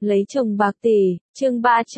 Lấy chồng bạc tỷ, chương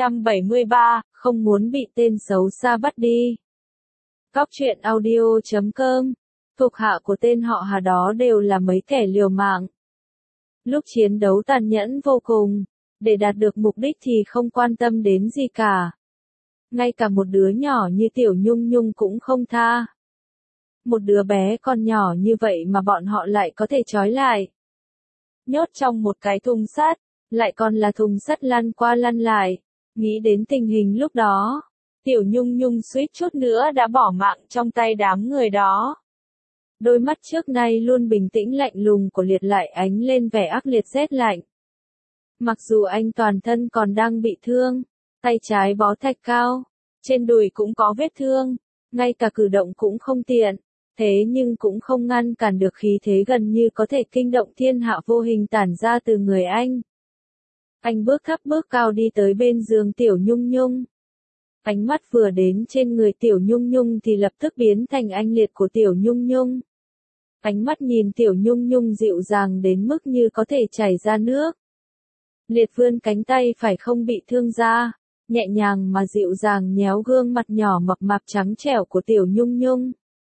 373, không muốn bị tên xấu xa bắt đi. Góc truyện audio.com, thuộc hạ của tên họ Hà đó đều là mấy kẻ liều mạng. Lúc chiến đấu tàn nhẫn vô cùng, để đạt được mục đích thì không quan tâm đến gì cả. Ngay cả một đứa nhỏ như Tiểu Nhung Nhung cũng không tha. Một đứa bé còn nhỏ như vậy mà bọn họ lại có thể trói lại. Nhốt trong một cái thùng sắt, lại còn là thùng sắt lăn qua lăn lại. Nghĩ đến tình hình lúc đó, Tiểu Nhung Nhung suýt chút nữa đã bỏ mạng trong tay đám người đó. Đôi mắt trước nay luôn bình tĩnh lạnh lùng của Liệt lại ánh lên vẻ ác liệt rét lạnh. Mặc dù anh toàn thân còn đang bị thương, tay trái bó thạch cao, trên đùi cũng có vết thương, ngay cả cử động cũng không tiện, thế nhưng cũng không ngăn cản được khí thế gần như có thể kinh động thiên hạ vô hình tản ra từ người anh. Anh bước thấp bước cao đi tới bên giường Tiểu Nhung Nhung. Ánh mắt vừa đến trên người Tiểu Nhung Nhung thì lập tức biến thành anh Liệt của Tiểu Nhung Nhung. Ánh mắt nhìn Tiểu Nhung Nhung dịu dàng đến mức như có thể chảy ra nước. Liệt vươn cánh tay phải không bị thương ra, nhẹ nhàng mà dịu dàng nhéo gương mặt nhỏ mập mạp trắng trẻo của Tiểu Nhung Nhung.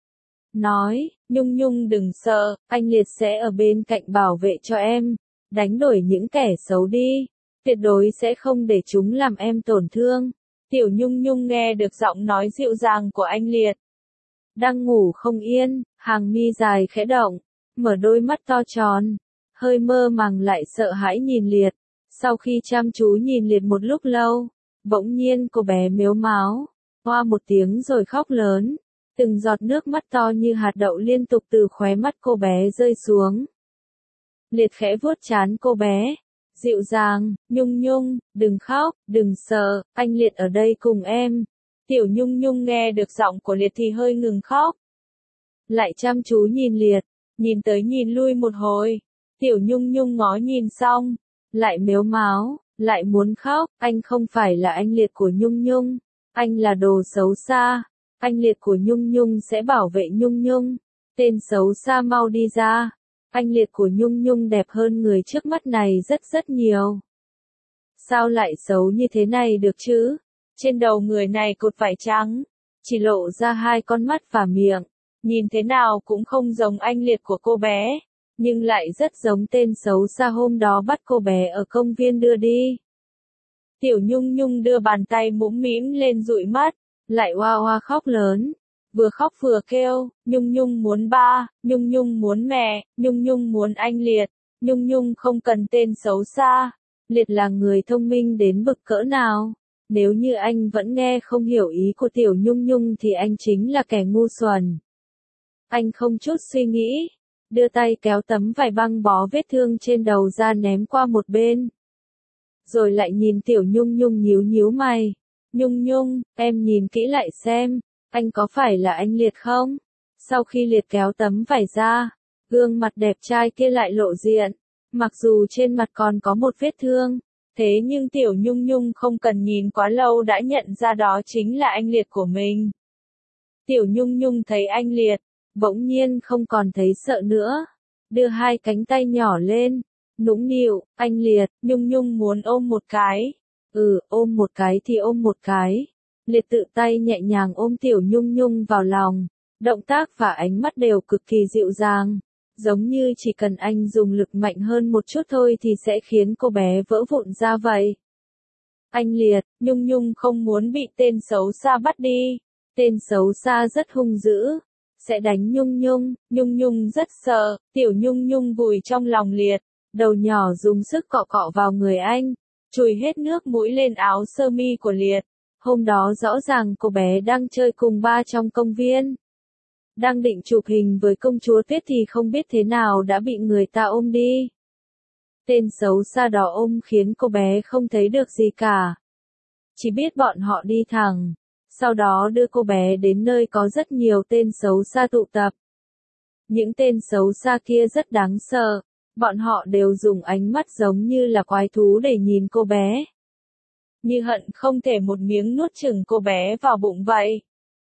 Nói, Nhung Nhung đừng sợ, anh Liệt sẽ ở bên cạnh bảo vệ cho em, đánh đuổi những kẻ xấu đi, tuyệt đối sẽ không để chúng làm em tổn thương. Tiểu Nhung Nhung nghe được giọng nói dịu dàng của anh Liệt. Đang ngủ không yên, hàng mi dài khẽ động, mở đôi mắt to tròn, hơi mơ màng lại sợ hãi nhìn Liệt. Sau khi chăm chú nhìn Liệt một lúc lâu, bỗng nhiên cô bé mếu máo, hoa một tiếng rồi khóc lớn. Từng giọt nước mắt to như hạt đậu liên tục từ khóe mắt cô bé rơi xuống. Liệt khẽ vuốt trán cô bé, dịu dàng, Nhung Nhung, đừng khóc, đừng sợ, anh Liệt ở đây cùng em. Tiểu Nhung Nhung nghe được giọng của Liệt thì hơi ngừng khóc. Lại chăm chú nhìn Liệt, nhìn tới nhìn lui một hồi. Tiểu Nhung Nhung ngó nhìn xong, lại mếu máo, lại muốn khóc, anh không phải là anh Liệt của Nhung Nhung, anh là đồ xấu xa. Anh Liệt của Nhung Nhung sẽ bảo vệ Nhung Nhung. Tên xấu xa mau đi ra. Anh Liệt của Nhung Nhung đẹp hơn người trước mắt này rất rất nhiều. Sao lại xấu như thế này được chứ? Trên đầu người này cột vải trắng, chỉ lộ ra hai con mắt và miệng. Nhìn thế nào cũng không giống anh Liệt của cô bé, nhưng lại rất giống tên xấu xa hôm đó bắt cô bé ở công viên đưa đi. Tiểu Nhung Nhung đưa bàn tay mũm mĩm lên dụi mắt. Lại oa oa khóc lớn, vừa khóc vừa kêu, Nhung Nhung muốn ba, Nhung Nhung muốn mẹ, Nhung Nhung muốn anh Liệt, Nhung Nhung không cần tên xấu xa. Liệt là người thông minh đến bực cỡ nào, nếu như anh vẫn nghe không hiểu ý của Tiểu Nhung Nhung thì anh chính là kẻ ngu xuẩn. Anh không chút suy nghĩ, đưa tay kéo tấm vải băng bó vết thương trên đầu ra ném qua một bên. Rồi lại nhìn Tiểu Nhung Nhung nhíu nhíu mày. Nhung Nhung, em nhìn kỹ lại xem, anh có phải là anh Liệt không? Sau khi Liệt kéo tấm vải ra, gương mặt đẹp trai kia lại lộ diện. Mặc dù trên mặt còn có một vết thương, thế nhưng Tiểu Nhung Nhung không cần nhìn quá lâu đã nhận ra đó chính là anh Liệt của mình. Tiểu Nhung Nhung thấy anh Liệt, bỗng nhiên không còn thấy sợ nữa. Đưa hai cánh tay nhỏ lên, nũng nịu, anh Liệt, Nhung Nhung muốn ôm một cái. Ôm một cái thì ôm một cái. Liệt tự tay nhẹ nhàng ôm Tiểu Nhung Nhung vào lòng. Động tác và ánh mắt đều cực kỳ dịu dàng. Giống như chỉ cần anh dùng lực mạnh hơn một chút thôi thì sẽ khiến cô bé vỡ vụn ra vậy. Anh Liệt, Nhung Nhung không muốn bị tên xấu xa bắt đi. Tên xấu xa rất hung dữ, sẽ đánh Nhung Nhung. Nhung Nhung rất sợ. Tiểu Nhung Nhung vùi trong lòng Liệt, đầu nhỏ dùng sức cọ cọ vào người anh. Chùi hết nước mũi lên áo sơ mi của Liệt. Hôm đó rõ ràng cô bé đang chơi cùng ba trong công viên. Đang định chụp hình với công chúa Tuyết thì không biết thế nào đã bị người ta ôm đi. Tên xấu xa đó ôm khiến cô bé không thấy được gì cả. Chỉ biết bọn họ đi thẳng. Sau đó đưa cô bé đến nơi có rất nhiều tên xấu xa tụ tập. Những tên xấu xa kia rất đáng sợ. Bọn họ đều dùng ánh mắt giống như là quái thú để nhìn cô bé. Như hận không thể một miếng nuốt chửng cô bé vào bụng vậy.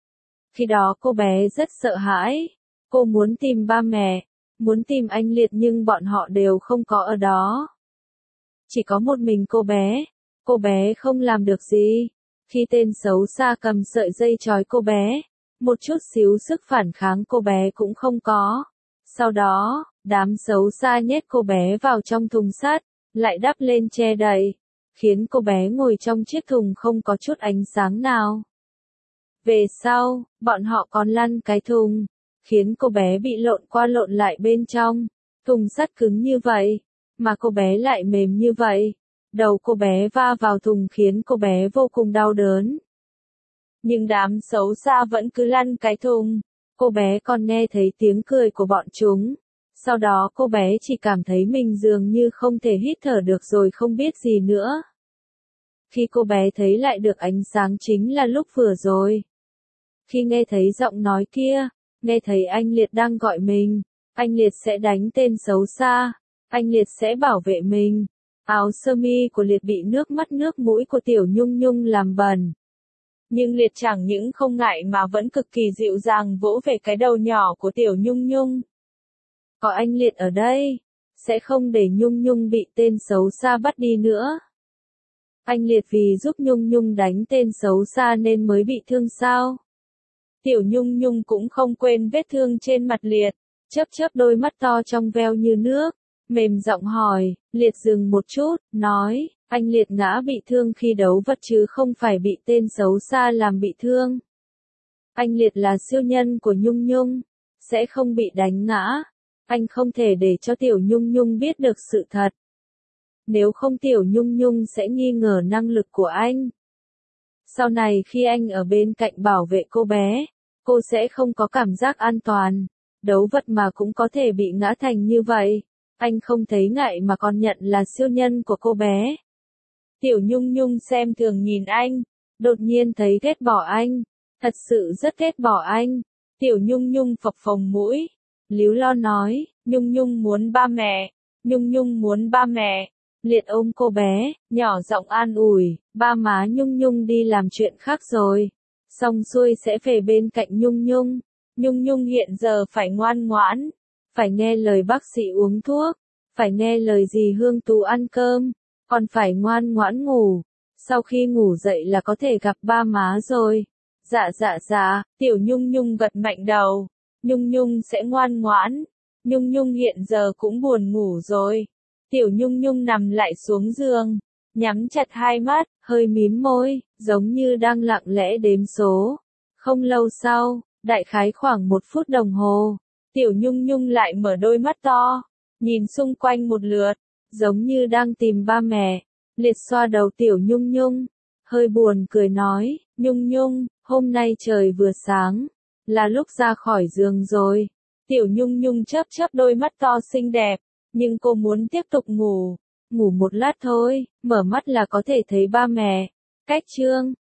Khi đó cô bé rất sợ hãi. Cô muốn tìm ba mẹ, muốn tìm anh Liệt nhưng bọn họ đều không có ở đó. chỉ có một mình cô bé không làm được gì. Khi tên xấu xa cầm sợi dây trói cô bé, một chút xíu sức phản kháng cô bé cũng không có. Sau đó, đám xấu xa nhét cô bé vào trong thùng sắt, lại đắp lên che đậy, khiến cô bé ngồi trong chiếc thùng không có chút ánh sáng nào. Về sau, bọn họ còn lăn cái thùng, khiến cô bé bị lộn qua lộn lại bên trong. Thùng sắt cứng như vậy, mà cô bé lại mềm như vậy. Đầu cô bé va vào thùng khiến cô bé vô cùng đau đớn. Nhưng đám xấu xa vẫn cứ lăn cái thùng. Cô bé còn nghe thấy tiếng cười của bọn chúng. Sau đó cô bé chỉ cảm thấy mình dường như không thể hít thở được rồi không biết gì nữa. Khi cô bé thấy lại được ánh sáng chính là lúc vừa rồi. Khi nghe thấy giọng nói kia, nghe thấy anh Liệt đang gọi mình, anh Liệt sẽ đánh tên xấu xa, anh Liệt sẽ bảo vệ mình. Áo sơ mi của Liệt bị nước mắt nước mũi của Tiểu Nhung Nhung làm bẩn. Nhưng Liệt chẳng những không ngại mà vẫn cực kỳ dịu dàng vỗ về cái đầu nhỏ của Tiểu Nhung Nhung. Có anh Liệt ở đây, sẽ không để Nhung Nhung bị tên xấu xa bắt đi nữa. Anh Liệt vì giúp Nhung Nhung đánh tên xấu xa nên mới bị thương sao? Tiểu Nhung Nhung cũng không quên vết thương trên mặt Liệt, chớp chớp đôi mắt to trong veo như nước, mềm giọng hỏi. Liệt dừng một chút, nói, anh Liệt ngã bị thương khi đấu vật chứ không phải bị tên xấu xa làm bị thương. Anh Liệt là siêu nhân của Nhung Nhung, sẽ không bị đánh ngã. Anh không thể để cho Tiểu Nhung Nhung biết được sự thật. Nếu không Tiểu Nhung Nhung sẽ nghi ngờ năng lực của anh. Sau này khi anh ở bên cạnh bảo vệ cô bé, cô sẽ không có cảm giác an toàn. Đấu vật mà cũng có thể bị ngã thành như vậy. Anh không thấy ngại mà còn nhận là siêu nhân của cô bé. Tiểu Nhung Nhung xem thường nhìn anh, đột nhiên thấy ghét bỏ anh, thật sự rất ghét bỏ anh. Tiểu Nhung Nhung phập phồng mũi, líu lo nói, Nhung Nhung muốn ba mẹ, Nhung Nhung muốn ba mẹ. Liệt ôm cô bé, nhỏ giọng an ủi, ba má Nhung Nhung đi làm chuyện khác rồi, xong xuôi sẽ về bên cạnh Nhung Nhung. Nhung Nhung hiện giờ phải ngoan ngoãn, phải nghe lời bác sĩ uống thuốc, phải nghe lời dì Hương Tú ăn cơm, còn phải ngoan ngoãn ngủ. Sau khi ngủ dậy là có thể gặp ba má rồi. Dạ, Tiểu Nhung Nhung gật mạnh đầu. Nhung Nhung sẽ ngoan ngoãn. Nhung Nhung hiện giờ cũng buồn ngủ rồi. Tiểu Nhung Nhung nằm lại xuống giường, nhắm chặt hai mắt, hơi mím môi, giống như đang lặng lẽ đếm số. Không lâu sau, đại khái khoảng 1 phút đồng hồ, Tiểu Nhung Nhung lại mở đôi mắt to, nhìn xung quanh một lượt, giống như đang tìm ba mẹ. Liệt xoa đầu Tiểu Nhung Nhung, hơi buồn cười nói, Nhung Nhung, hôm nay trời vừa sáng, là lúc ra khỏi giường rồi. Tiểu Nhung Nhung chớp chớp đôi mắt to xinh đẹp, nhưng cô muốn tiếp tục ngủ, ngủ một lát thôi, mở mắt là có thể thấy ba mẹ. Cách chương